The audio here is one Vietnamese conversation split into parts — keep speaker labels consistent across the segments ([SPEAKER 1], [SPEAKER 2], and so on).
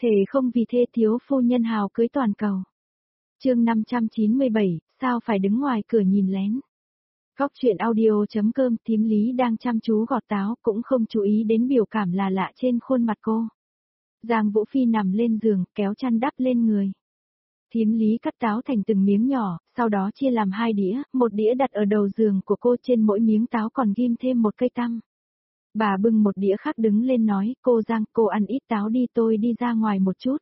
[SPEAKER 1] Thề không vì thê thiếu phu nhân hào cưới toàn cầu. Chương 597, sao phải đứng ngoài cửa nhìn lén. Góc chuyện audio.com. Thím Lý đang chăm chú gọt táo, cũng không chú ý đến biểu cảm là lạ trên khuôn mặt cô. Giang Vũ Phi nằm lên giường, kéo chăn đắp lên người. Thím Lý cắt táo thành từng miếng nhỏ, sau đó chia làm 2 đĩa, một đĩa đặt ở đầu giường của cô, trên mỗi miếng táo còn ghim thêm một cây tăm. Bà bưng một đĩa khác đứng lên nói, cô Giang, cô ăn ít táo đi, tôi đi ra ngoài một chút.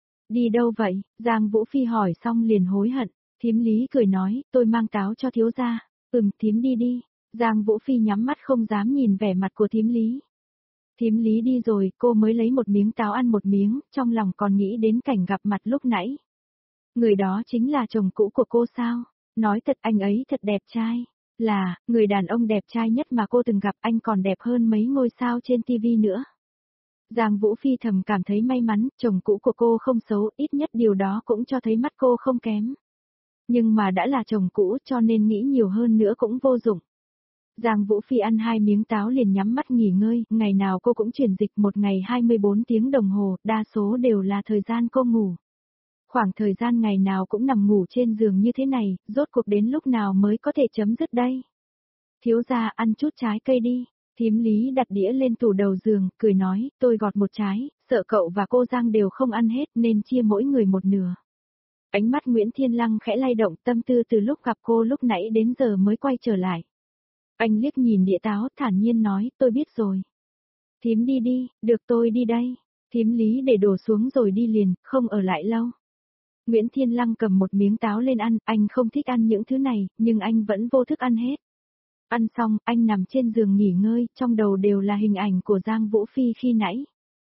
[SPEAKER 1] Đi đâu vậy? Giang Vũ Phi hỏi xong liền hối hận. Thím Lý cười nói, tôi mang táo cho thiếu gia. Thím đi đi. Giang Vũ Phi nhắm mắt không dám nhìn vẻ mặt của thím Lý. Thím Lý đi rồi, cô mới lấy một miếng táo ăn một miếng, trong lòng còn nghĩ đến cảnh gặp mặt lúc nãy. Người đó chính là chồng cũ của cô sao? Nói thật, anh ấy thật đẹp trai. Là, người đàn ông đẹp trai nhất mà cô từng gặp, anh còn đẹp hơn mấy ngôi sao trên TV nữa. Giang Vũ Phi thầm cảm thấy may mắn, chồng cũ của cô không xấu, ít nhất điều đó cũng cho thấy mắt cô không kém. Nhưng mà đã là chồng cũ cho nên nghĩ nhiều hơn nữa cũng vô dụng. Giang Vũ Phi ăn 2 miếng táo liền nhắm mắt nghỉ ngơi, ngày nào cô cũng chuyển dịch, một ngày 24 tiếng đồng hồ, đa số đều là thời gian cô ngủ. Khoảng thời gian ngày nào cũng nằm ngủ trên giường như thế này, rốt cuộc đến lúc nào mới có thể chấm dứt đây? Thiếu gia, ăn chút trái cây đi. Thím Lý đặt đĩa lên tủ đầu giường, cười nói, tôi gọt một trái, sợ cậu và cô Giang đều không ăn hết nên chia mỗi người một nửa. Ánh mắt Nguyễn Thiên Lăng khẽ lay động, tâm tư từ lúc gặp cô lúc nãy đến giờ mới quay trở lại. Anh liếc nhìn đĩa táo, thản nhiên nói, tôi biết rồi. Thím đi đi, được, tôi đi đây. Thím Lý để đổ xuống rồi đi liền, không ở lại lâu. Nguyễn Thiên Lăng cầm một miếng táo lên ăn, anh không thích ăn những thứ này, nhưng anh vẫn vô thức ăn hết. Ăn xong, anh nằm trên giường nghỉ ngơi, trong đầu đều là hình ảnh của Giang Vũ Phi khi nãy.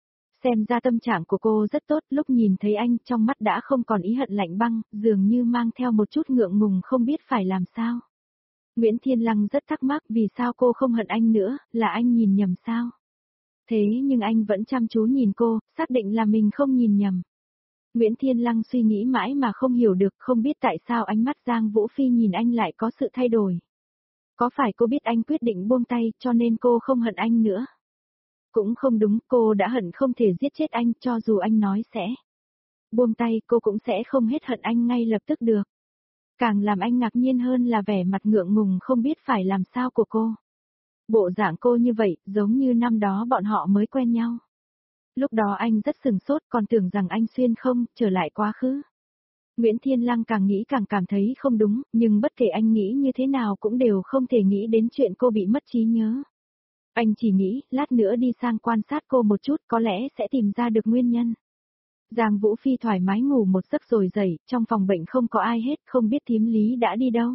[SPEAKER 1] Xem ra tâm trạng của cô rất tốt, lúc nhìn thấy anh trong mắt đã không còn ý hận lạnh băng, dường như mang theo một chút ngượng ngùng không biết phải làm sao. Nguyễn Thiên Lăng rất thắc mắc vì sao cô không hận anh nữa, là anh nhìn nhầm sao? Thế nhưng anh vẫn chăm chú nhìn cô, xác định là mình không nhìn nhầm. Nguyễn Thiên Lăng suy nghĩ mãi mà không hiểu được, không biết tại sao ánh mắt Giang Vũ Phi nhìn anh lại có sự thay đổi. Có phải cô biết anh quyết định buông tay cho nên cô không hận anh nữa? Cũng không đúng, cô đã hận không thể giết chết anh, cho dù anh nói sẽ buông tay, cô cũng sẽ không hết hận anh ngay lập tức được. Càng làm anh ngạc nhiên hơn là vẻ mặt ngượng ngùng không biết phải làm sao của cô. Bộ dạng cô như vậy, giống như năm đó bọn họ mới quen nhau. Lúc đó anh rất sừng sốt, còn tưởng rằng anh xuyên không, trở lại quá khứ. Nguyễn Thiên Lăng càng nghĩ càng cảm thấy không đúng, nhưng bất kể anh nghĩ như thế nào cũng đều không thể nghĩ đến chuyện cô bị mất trí nhớ. Anh chỉ nghĩ, lát nữa đi sang quan sát cô một chút, có lẽ sẽ tìm ra được nguyên nhân. Giang Vũ Phi thoải mái ngủ một giấc rồi dậy, trong phòng bệnh không có ai hết, không biết thím Lý đã đi đâu.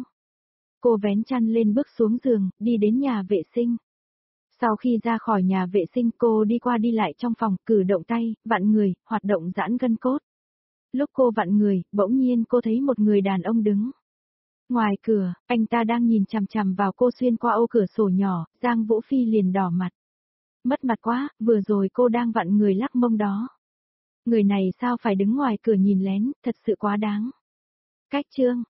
[SPEAKER 1] Cô vén chăn lên bước xuống giường, đi đến nhà vệ sinh. Sau khi ra khỏi nhà vệ sinh, cô đi qua đi lại trong phòng, cử động tay, vặn người, hoạt động giãn gân cốt. Lúc cô vặn người, bỗng nhiên cô thấy một người đàn ông đứng. Ngoài cửa, anh ta đang nhìn chằm chằm vào cô xuyên qua ô cửa sổ nhỏ, Giang Vũ Phi liền đỏ mặt. Mất mặt quá, vừa rồi cô đang vặn người lắc mông đó. Người này sao phải đứng ngoài cửa nhìn lén, thật sự quá đáng. Cách chương.